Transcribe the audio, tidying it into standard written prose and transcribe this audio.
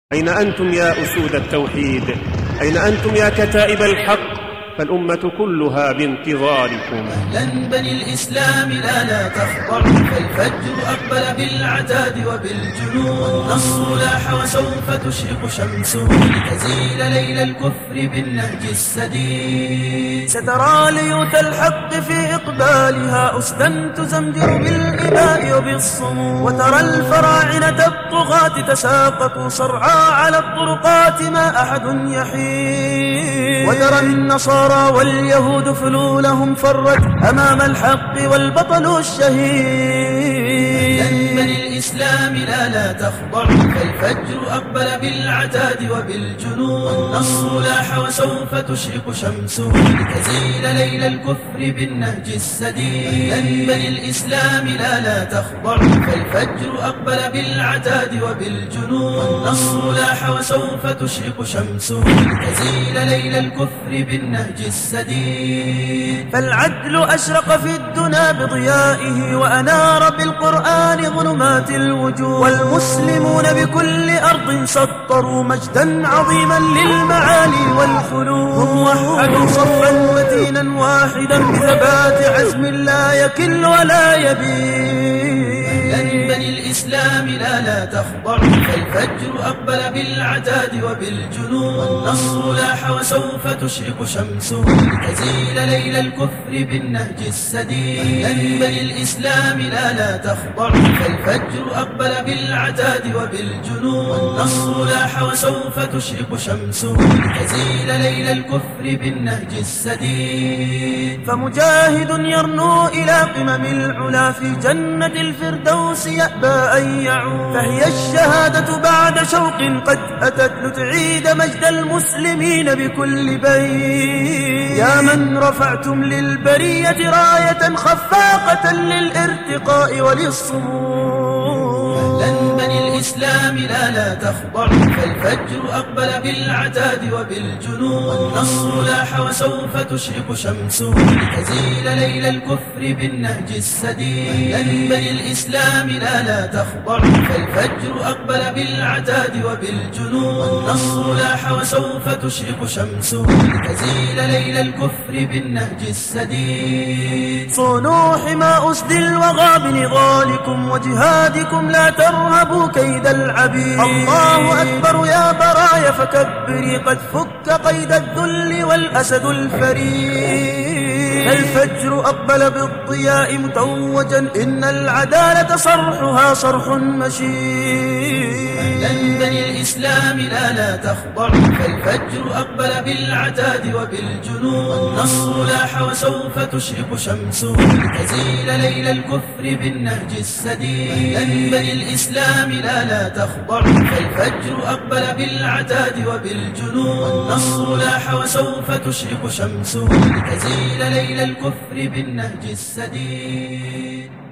أين أنتم يا أسود التوحيد؟ أين أنتم يا كتائب الحق؟ فالأمة كلها بانتظاركم. أهلا بني الإسلام لا تخضعوا، فالفجر أقبل بالعتاد وبالجنون، والنصر لاح وسوف تشرق شمسه لتزيل ليل الكفر بالنهج السديد. سترى ليوث الحق في إقبالها أسدا تزمجر بالإباء وبالصمود، وترى الفراعنة الطغاة تساقطوا صرعى على الطرقات ما أحد يحيد، وترى النصارى واليهود فلولهم فرت أمام الحق والبطل الشهيد. بني الإسلام لا تخضعوا، فالفجر أقبل بالعتاد وبالجنون، والنصر لاح وسوف تشرق شمسه لتزيل ليل الكفر بالنهج السديد. بني الإسلام لا تخضعوا، فالفجر أقبل بالعتاد وبالجنون، والنصر لاح وسوف تشرق شمسه لتزيل ليل الكفر بالنهج السديد. فالعدل أشرق في الدنا بضيائه، وأنار بالقرآن ظلمات الوجود، والمسلمون بكل أرض سطروا مجدا عظيما للمعالي والخلود. هم وحدوا صفا متينا واحدا بثبات عزم لا يكل ولا يبيد. بني الإسلام لا تخضعوا، فالفجر أقبل بالعتاد وبالجنون، والنصر لاح وسوف تشرق شمسه لتزيل ليل الكفر بالنهج السديد. بني الإسلام لا تخضعوا، فالفجر أقبل بالعتاد وبالجنون، والنصر لاح وسوف تشرق شمسه لتزيل ليل الكفر بالنهج السديد. فمجاهد يرنو إلى قمم العلا في جنة الفردوس يأبى أن يعود، فهي الشهادة بعد شوق قد أتت لتعيد مجد المسلمين بكل بيت. يا من رفعتم للبرية راية خفاقة للارتقاء وللصمود. بني الإسلام لا تخضعوا، فالفجر أقبل بالعتاد وبالجنون، والنصر لاح وسوف تشرق شمسه لتزيل ليل الكفر بالنهج السديد. بني الإسلام لا تخضعوا، فالفجر أقبل بالعتاد وبالجنون، والنصر لاح وسوف تشرق شمسه لتزيل ليل الكفر بالنهج السديد. صونوا حمى أسد الوغى بنضالكم وجهادكم، لا ترهبوا كيد العبيد. الله أكبر يا برايا فكبري، قد فك قيد الذل والأسد الفريد. الفجر أقبل بالضياء متوجا، إن العدالة صرحها صرح مشيد. بني الإسلام لا تخضعوا، فالفجر أقبل بالعتاد وبالجنون، والنصر لاح وسوف تشرق شمسه لتزيل ليل الكفر بالنهج السديد. بني الإسلام لا تخضعوا، فالفجر أقبل بالعتاد وبالجنون، والنصر لاح وسوف تشرق شمسه لتزيل ليل الكفر بالنهج السديد.